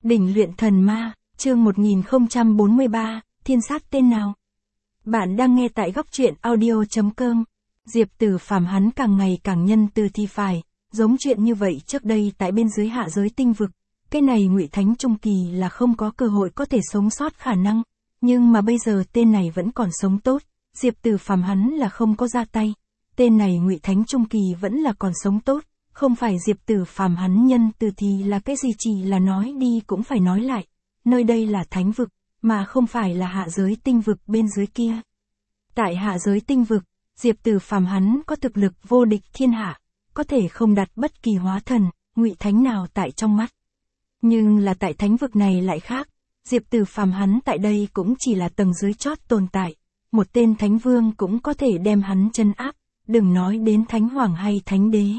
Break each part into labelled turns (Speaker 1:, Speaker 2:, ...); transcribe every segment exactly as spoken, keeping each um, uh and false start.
Speaker 1: Đỉnh luyện thần ma, chương một nghìn không trăm bốn mươi ba, thiên sát tên nào? Bạn đang nghe tại góc truyện audio chấm com. Diệp Tử Phàm hắn càng ngày càng nhân từ thì phải, giống chuyện như vậy trước đây tại bên dưới hạ giới tinh vực. Cái này Ngụy Thánh trung kỳ là không có cơ hội có thể sống sót khả năng, nhưng mà bây giờ tên này vẫn còn sống tốt, Diệp Tử Phàm hắn là không có ra tay. Tên này Ngụy Thánh trung kỳ vẫn là còn sống tốt, không phải Diệp Tử Phàm hắn nhân từ thì là cái gì, chỉ là nói đi cũng phải nói lại. Nơi đây là thánh vực, mà không phải là hạ giới tinh vực bên dưới kia. Tại hạ giới tinh vực, Diệp Tử Phàm hắn có thực lực vô địch thiên hạ, có thể không đặt bất kỳ hóa thần, Ngụy Thánh nào tại trong mắt. Nhưng là tại thánh vực này lại khác, Diệp Tử Phàm hắn tại đây cũng chỉ là tầng dưới chót tồn tại, một tên thánh vương cũng có thể đem hắn chân áp, đừng nói đến thánh hoàng hay thánh đế.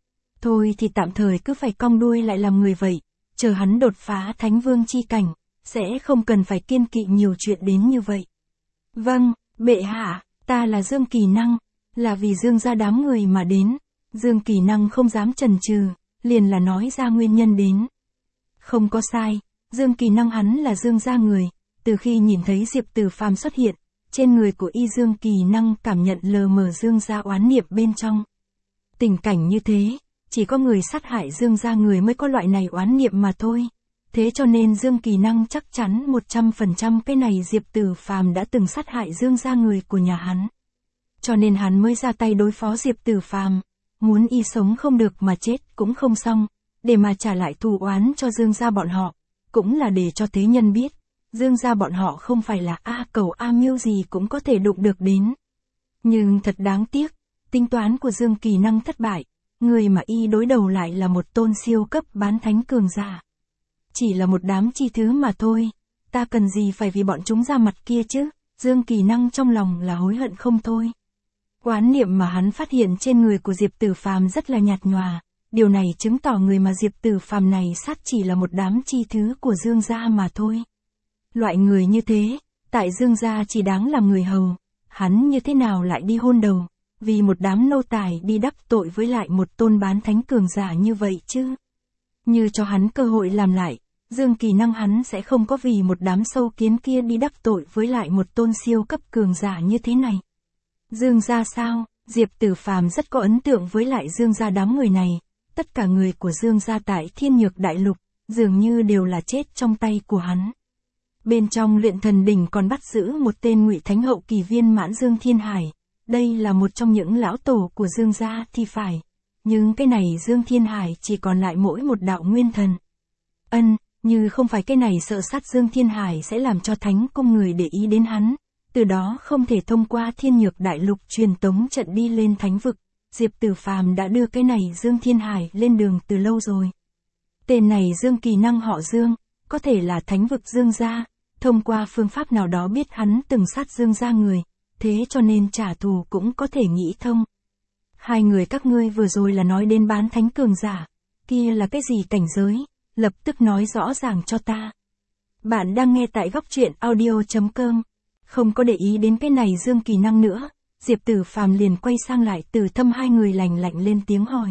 Speaker 1: Thôi thì tạm thời cứ phải cong đuôi lại làm người vậy, chờ hắn đột phá thánh vương chi cảnh, sẽ không cần phải kiên kỵ nhiều chuyện đến như vậy. Vâng, bệ hạ, ta là Dương Kỳ Năng, là vì Dương gia đám người mà đến. Dương Kỳ Năng không dám chần chừ, liền là nói ra nguyên nhân đến. Không có sai, Dương Kỳ Năng hắn là Dương gia người, từ khi nhìn thấy Diệp Tử Phàm xuất hiện, trên người của y Dương Kỳ Năng cảm nhận lờ mờ Dương gia oán niệm bên trong. Tình cảnh như thế, chỉ có người sát hại Dương gia người mới có loại này oán niệm mà thôi. Thế cho nên Dương Kỳ Năng chắc chắn một trăm phần trăm cái này Diệp Tử Phàm đã từng sát hại Dương gia người của nhà hắn. Cho nên hắn mới ra tay đối phó Diệp Tử Phàm, muốn y sống không được mà chết cũng không xong, để mà trả lại thù oán cho Dương gia bọn họ, cũng là để cho thế nhân biết, Dương gia bọn họ không phải là A Cầu A Miêu gì cũng có thể đụng được đến. Nhưng thật đáng tiếc, tính toán của Dương Kỳ Năng thất bại, người mà y đối đầu lại là một tôn siêu cấp bán thánh cường giả. Chỉ là một đám chi thứ mà thôi, ta cần gì phải vì bọn chúng ra mặt kia chứ, Dương Kỳ Năng trong lòng là hối hận không thôi. Oán niệm mà hắn phát hiện trên người của Diệp Tử Phàm rất là nhạt nhòa, điều này chứng tỏ người mà Diệp Tử Phàm này sát chỉ là một đám chi thứ của Dương gia mà thôi. Loại người như thế, tại Dương gia chỉ đáng làm người hầu, hắn như thế nào lại đi hôn đầu, vì một đám nô tài đi đắc tội với lại một tôn bán thánh cường giả như vậy chứ. Như cho hắn cơ hội làm lại, Dương Kỳ Năng hắn sẽ không có vì một đám sâu kiến kia đi đắc tội với lại một tôn siêu cấp cường giả như thế này. Dương gia sao? Diệp Tử Phàm rất có ấn tượng với lại Dương gia đám người này, tất cả người của Dương gia tại Thiên Nhược Đại Lục, dường như đều là chết trong tay của hắn. Bên trong luyện thần đỉnh còn bắt giữ một tên Ngụy Thánh hậu kỳ viên mãn Dương Thiên Hải, đây là một trong những lão tổ của Dương gia thì phải, nhưng cái này Dương Thiên Hải chỉ còn lại mỗi một đạo nguyên thần. Ân, như không phải cái này sợ sát Dương Thiên Hải sẽ làm cho thánh cung người để ý đến hắn, từ đó không thể thông qua Thiên Nhược Đại Lục truyền tống trận đi lên thánh vực, Diệp Tử Phàm đã đưa cái này Dương Thiên Hải lên đường từ lâu rồi. Tên này Dương Kỳ Năng họ Dương, có thể là thánh vực Dương gia, thông qua phương pháp nào đó biết hắn từng sát Dương gia người, thế cho nên trả thù cũng có thể nghĩ thông. Hai người các ngươi vừa rồi là nói đến bán thánh cường giả, kia là cái gì cảnh giới, lập tức nói rõ ràng cho ta. Bạn đang nghe tại góc truyện audio chấm com, không có để ý đến cái này Dương Kỳ Năng nữa, Diệp Tử Phàm liền quay sang lại Từ Thâm hai người lành lạnh lên tiếng hỏi.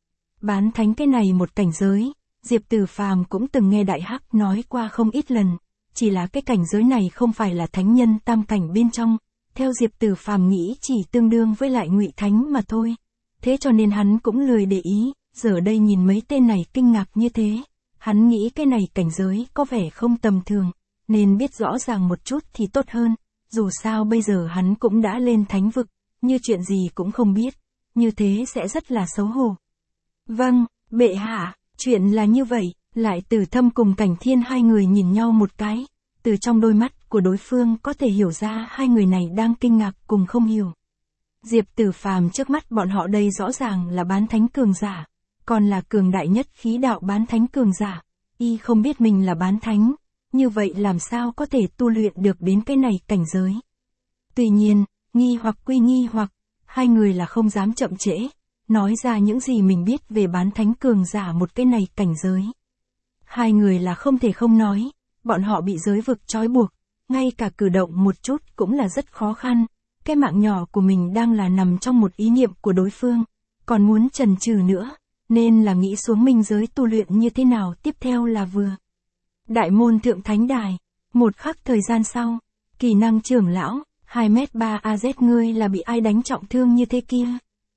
Speaker 1: Bán thánh cái này một cảnh giới, Diệp Tử Phàm cũng từng nghe Đại Hắc nói qua không ít lần, chỉ là cái cảnh giới này không phải là thánh nhân tam cảnh bên trong, theo Diệp Tử Phàm nghĩ chỉ tương đương với lại Ngụy Thánh mà thôi. Thế cho nên hắn cũng lười để ý, giờ đây nhìn mấy tên này kinh ngạc như thế, hắn nghĩ cái này cảnh giới có vẻ không tầm thường, nên biết rõ ràng một chút thì tốt hơn, dù sao bây giờ hắn cũng đã lên thánh vực, như chuyện gì cũng không biết, như thế sẽ rất là xấu hổ. Vâng, bệ hạ, chuyện là như vậy, lại Từ Thâm cùng Cảnh Thiên hai người nhìn nhau một cái, từ trong đôi mắt của đối phương có thể hiểu ra hai người này đang kinh ngạc cùng không hiểu. Diệp Tử Phàm trước mắt bọn họ đây rõ ràng là bán thánh cường giả, còn là cường đại nhất khí đạo bán thánh cường giả, y không biết mình là bán thánh, như vậy làm sao có thể tu luyện được đến cái này cảnh giới. Tuy nhiên, nghi hoặc quy nghi hoặc, hai người là không dám chậm trễ, nói ra những gì mình biết về bán thánh cường giả một cái này cảnh giới. Hai người là không thể không nói, bọn họ bị giới vực trói buộc, ngay cả cử động một chút cũng là rất khó khăn, cái mạng nhỏ của mình đang là nằm trong một ý niệm của đối phương, còn muốn chần chừ nữa, nên là nghĩ xuống minh giới tu luyện như thế nào tiếp theo là vừa. Đại môn thượng thánh đài. Một khắc thời gian sau, Kỳ Năng trưởng lão, hai mét ba a zét ngươi là bị ai đánh trọng thương như thế kia?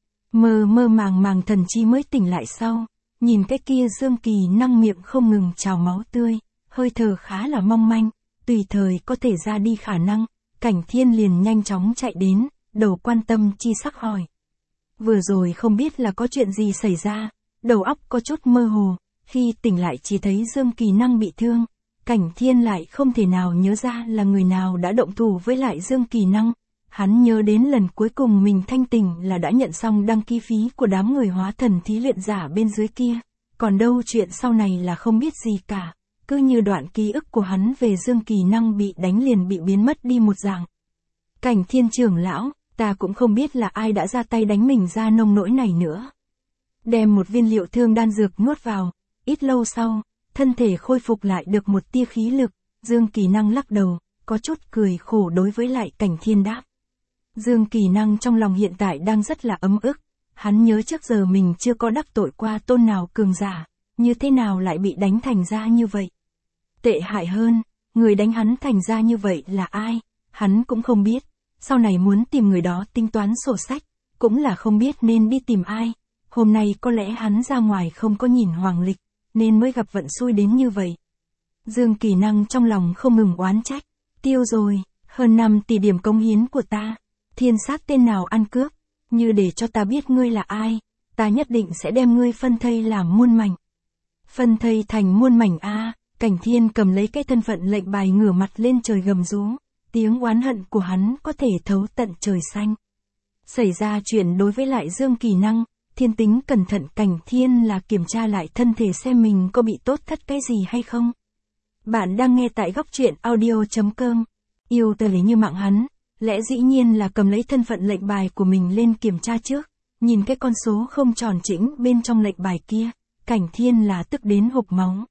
Speaker 1: Mơ mơ màng màng thần chi mới tỉnh lại sau, nhìn cái kia Dương Kỳ Năng miệng không ngừng trào máu tươi, hơi thở khá là mong manh, tùy thời có thể ra đi khả năng, Cảnh Thiên liền nhanh chóng chạy đến, đầu quan tâm chi sắc hỏi. Vừa rồi không biết là có chuyện gì xảy ra, đầu óc có chút mơ hồ, khi tỉnh lại chỉ thấy Dương Kỳ Năng bị thương, Cảnh Thiên lại không thể nào nhớ ra là người nào đã động thủ với lại Dương Kỳ Năng. Hắn nhớ đến lần cuối cùng mình thanh tỉnh là đã nhận xong đăng ký phí của đám người hóa thần thí luyện giả bên dưới kia, còn đâu chuyện sau này là không biết gì cả, cứ như đoạn ký ức của hắn về Dương Kỳ Năng bị đánh liền bị biến mất đi một dạng. Cảnh Thiên trưởng lão, ta cũng không biết là ai đã ra tay đánh mình ra nông nỗi này nữa. Đem một viên liệu thương đan dược nuốt vào, ít lâu sau, thân thể khôi phục lại được một tia khí lực, Dương Kỳ Năng lắc đầu, có chút cười khổ đối với lại Cảnh Thiên đáp. Dương Kỳ Năng trong lòng hiện tại đang rất là ấm ức, hắn nhớ trước giờ mình chưa có đắc tội qua tôn nào cường giả, như thế nào lại bị đánh thành ra như vậy. Tệ hại hơn, người đánh hắn thành ra như vậy là ai, hắn cũng không biết, sau này muốn tìm người đó tính toán sổ sách, cũng là không biết nên đi tìm ai, hôm nay có lẽ hắn ra ngoài không có nhìn hoàng lịch, nên mới gặp vận xui đến như vậy. Dương Kỳ Năng trong lòng không ngừng oán trách, tiêu rồi, hơn năm tỷ điểm công hiến của ta. Thiên sát tên nào ăn cướp, như để cho ta biết ngươi là ai, ta nhất định sẽ đem ngươi phân thây làm muôn mảnh. Phân thây thành muôn mảnh a, à, Cảnh Thiên cầm lấy cái thân phận lệnh bài ngửa mặt lên trời gầm rú, tiếng oán hận của hắn có thể thấu tận trời xanh. Xảy ra chuyện đối với lại Dương Kỳ Năng, Thiên tính cẩn thận Cảnh Thiên là kiểm tra lại thân thể xem mình có bị tốt thất cái gì hay không. Bạn đang nghe tại góc truyện audio chấm com, yêu tờ lấy như mạng hắn. Lẽ dĩ nhiên là cầm lấy thân phận lệnh bài của mình lên kiểm tra trước, nhìn cái con số không tròn chỉnh bên trong lệnh bài kia, Cảnh Thiên là tức đến hộc máu.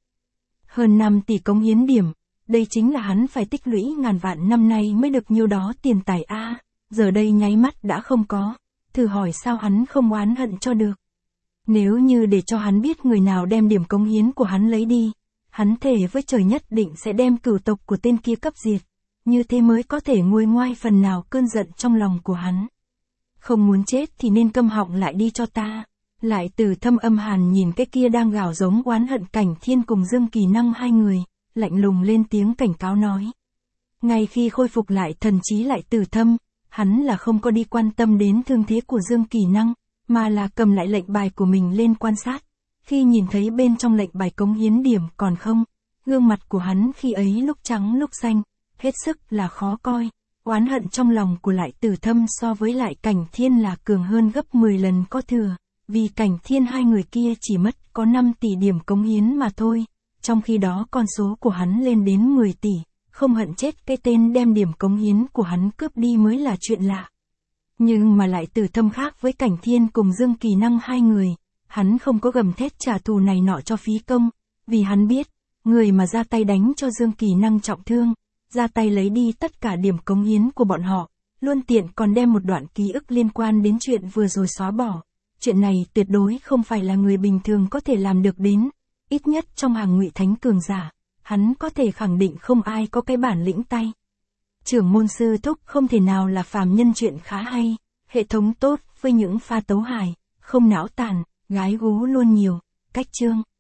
Speaker 1: Hơn năm tỷ cống hiến điểm, đây chính là hắn phải tích lũy ngàn vạn năm nay mới được nhiêu đó tiền tài a, à, giờ đây nháy mắt đã không có, thử hỏi sao hắn không oán hận cho được. Nếu như để cho hắn biết người nào đem điểm cống hiến của hắn lấy đi, hắn thề với trời nhất định sẽ đem cửu tộc của tên kia cấp diệt. Như thế mới có thể nguôi ngoai phần nào cơn giận trong lòng của hắn. Không muốn chết thì nên câm họng lại đi cho ta. Lại Từ Thâm âm hàn nhìn cái kia đang gào giống oán hận Cảnh Thiên cùng Dương Kỳ Năng hai người, lạnh lùng lên tiếng cảnh cáo nói. Ngay khi khôi phục lại thần trí Lại Từ Thâm, hắn là không có đi quan tâm đến thương thế của Dương Kỳ Năng, mà là cầm lại lệnh bài của mình lên quan sát. Khi nhìn thấy bên trong lệnh bài cống hiến điểm còn không, gương mặt của hắn khi ấy lúc trắng lúc xanh. Hết sức là khó coi, oán hận trong lòng của Lại Từ Thâm so với lại Cảnh Thiên là cường hơn gấp mười lần có thừa, vì Cảnh Thiên hai người kia chỉ mất có năm tỷ điểm cống hiến mà thôi, trong khi đó con số của hắn lên đến mười tỷ, không hận chết cái tên đem điểm cống hiến của hắn cướp đi mới là chuyện lạ. Nhưng mà Lại Từ Thâm khác với Cảnh Thiên cùng Dương Kỳ Năng hai người, hắn không có gầm thét trả thù này nọ cho phí công, vì hắn biết, người mà ra tay đánh cho Dương Kỳ Năng trọng thương, ra tay lấy đi tất cả điểm cống hiến của bọn họ, luôn tiện còn đem một đoạn ký ức liên quan đến chuyện vừa rồi xóa bỏ. Chuyện này tuyệt đối không phải là người bình thường có thể làm được đến, ít nhất trong hàng Ngụy Thánh cường giả, hắn có thể khẳng định không ai có cái bản lĩnh tay. Trưởng môn sư thúc không thể nào là phàm nhân, chuyện khá hay, hệ thống tốt với những pha tấu hài, không não tàn, gái gú luôn nhiều, cách chương.